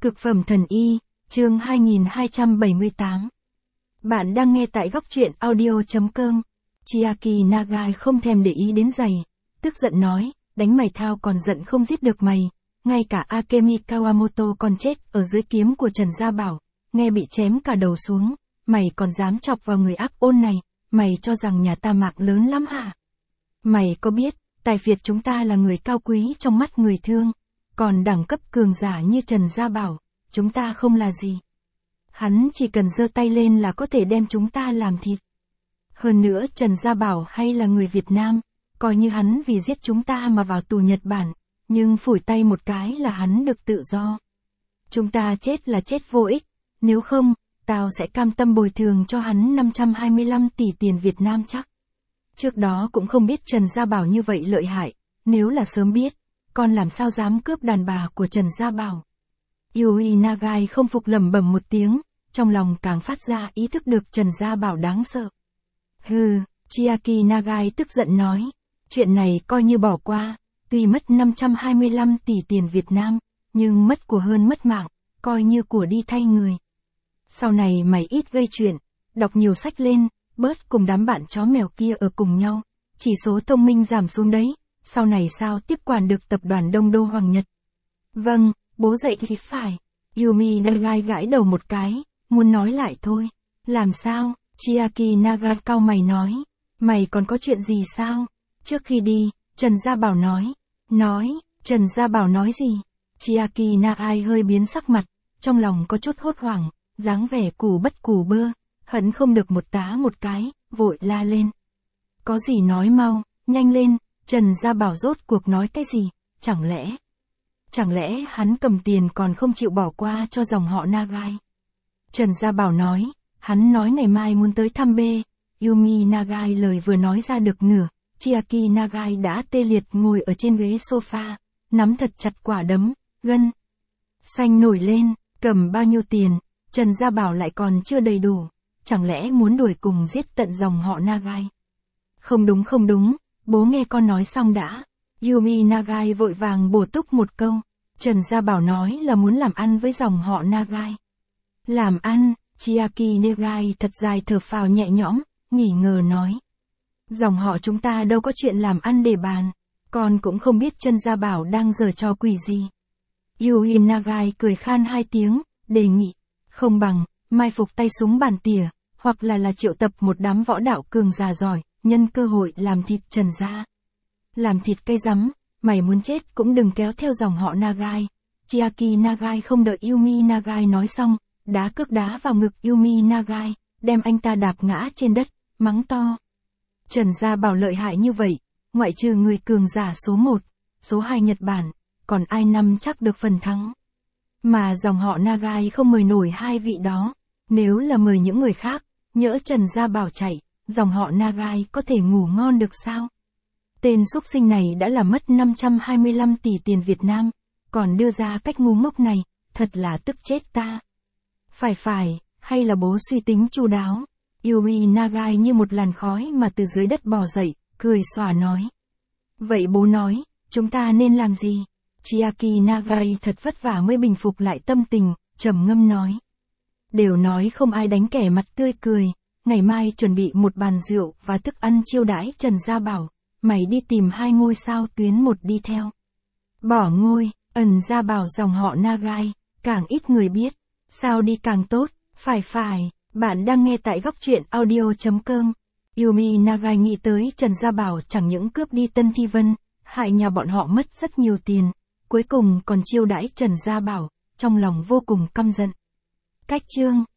Cực phẩm thần y, chương 2278. Bạn đang nghe tại góc truyện audio.com. Chiaki Nagai không thèm để ý đến giày, tức giận nói, đánh mày thao còn giận không giết được mày, ngay cả Akemi Kawamoto còn chết ở dưới kiếm của Trần Gia Bảo, nghe bị chém cả đầu xuống, mày còn dám chọc vào người ác ôn này, mày cho rằng nhà ta mạng lớn lắm hả? Mày có biết, tài phiệt chúng ta là người cao quý trong mắt người thương, còn đẳng cấp cường giả như Trần Gia Bảo, chúng ta không là gì. Hắn chỉ cần giơ tay lên là có thể đem chúng ta làm thịt. Hơn nữa Trần Gia Bảo hay là người Việt Nam, coi như hắn vì giết chúng ta mà vào tù Nhật Bản, nhưng phủi tay một cái là hắn được tự do. Chúng ta chết là chết vô ích, nếu không, tao sẽ cam tâm bồi thường cho hắn 525 tỷ tiền Việt Nam chắc. Trước đó cũng không biết Trần Gia Bảo như vậy lợi hại, nếu là sớm biết, con làm sao dám cướp đàn bà của Trần Gia Bảo. Yui Nagai không phục lẩm bẩm một tiếng, trong lòng càng phát ra ý thức được Trần Gia Bảo đáng sợ. Hừ, Chiaki Nagai tức giận nói, chuyện này coi như bỏ qua, tuy mất 525 tỷ tiền Việt Nam, nhưng mất của hơn mất mạng, coi như của đi thay người. Sau này mày ít gây chuyện, đọc nhiều sách lên, bớt cùng đám bạn chó mèo kia ở cùng nhau, chỉ số thông minh giảm xuống đấy, sau này sao tiếp quản được tập đoàn Đông Đô Hoàng Nhật. Vâng, bố dạy thì phải. Yumi Nagai gãi đầu một cái, muốn nói lại thôi. Làm sao? Chiaki Nagai cau mày nói. Mày còn có chuyện gì sao? Trước khi đi, Trần Gia Bảo nói. Trần Gia Bảo nói gì? Chiaki Nagai hơi biến sắc mặt, trong lòng có chút hốt hoảng, dáng vẻ củ bất củ bơ, hận không được một tá một cái, vội la lên. Có gì nói mau, nhanh lên, Trần Gia Bảo rốt cuộc nói cái gì, Chẳng lẽ hắn cầm tiền còn không chịu bỏ qua cho dòng họ Nagai? Trần Gia Bảo nói, hắn nói ngày mai muốn tới thăm bê. Yumi Nagai lời vừa nói ra được nửa, Chiaki Nagai đã tê liệt ngồi ở trên ghế sofa, nắm thật chặt quả đấm, gân xanh nổi lên, cầm bao nhiêu tiền, Trần Gia Bảo lại còn chưa đầy đủ, chẳng lẽ muốn đuổi cùng giết tận dòng họ Nagai? Không đúng, bố nghe con nói xong đã. Yumi Nagai vội vàng bổ túc một câu, Trần Gia Bảo nói là muốn làm ăn với dòng họ Nagai. Làm ăn, Chiaki Nagai thật dài thở phào nhẹ nhõm, nghỉ ngờ nói. Dòng họ chúng ta đâu có chuyện làm ăn để bàn, con cũng không biết Trần Gia Bảo đang giở trò quỷ gì. Yui Nagai cười khan hai tiếng, đề nghị, không bằng, mai phục tay súng bàn tỉa, hoặc là triệu tập một đám võ đạo cường già giỏi, nhân cơ hội làm thịt Trần Gia. Làm thịt cây rắm, mày muốn chết cũng đừng kéo theo dòng họ Nagai. Chiaki Nagai không đợi Yumi Nagai nói xong, đá cước đá vào ngực Yumi Nagai, đem anh ta đạp ngã trên đất, mắng to. Trần Gia Bảo lợi hại như vậy, ngoại trừ người cường giả số 1, số 2 Nhật Bản, còn ai nắm chắc được phần thắng. Mà dòng họ Nagai không mời nổi hai vị đó, nếu là mời những người khác, nhỡ Trần Gia Bảo chạy, dòng họ Nagai có thể ngủ ngon được sao? Tên xúc sinh này đã làm mất 525 tỷ tiền Việt Nam, còn đưa ra cách ngu ngốc này, thật là tức chết ta. Phải, hay là bố suy tính chu đáo? Yui Nagai như một làn khói mà từ dưới đất bò dậy, cười xòa nói. Vậy bố nói, chúng ta nên làm gì? Chiaki Nagai thật vất vả mới bình phục lại tâm tình, trầm ngâm nói. Đều nói không ai đánh kẻ mặt tươi cười, ngày mai chuẩn bị một bàn rượu và thức ăn chiêu đãi Trần Gia Bảo. Mày đi tìm 2 ngôi sao tuyến 1 đi theo. Bỏ ngôi, Gia Bảo dòng họ Nagai, càng ít người biết, sao đi càng tốt, phải, bạn đang nghe tại góc truyện audio.com. Yumi Nagai nghĩ tới Trần Gia Bảo chẳng những cướp đi Tân Thi Vân, hại nhà bọn họ mất rất nhiều tiền, cuối cùng còn chiêu đãi Trần Gia Bảo, trong lòng vô cùng căm giận. Cách chương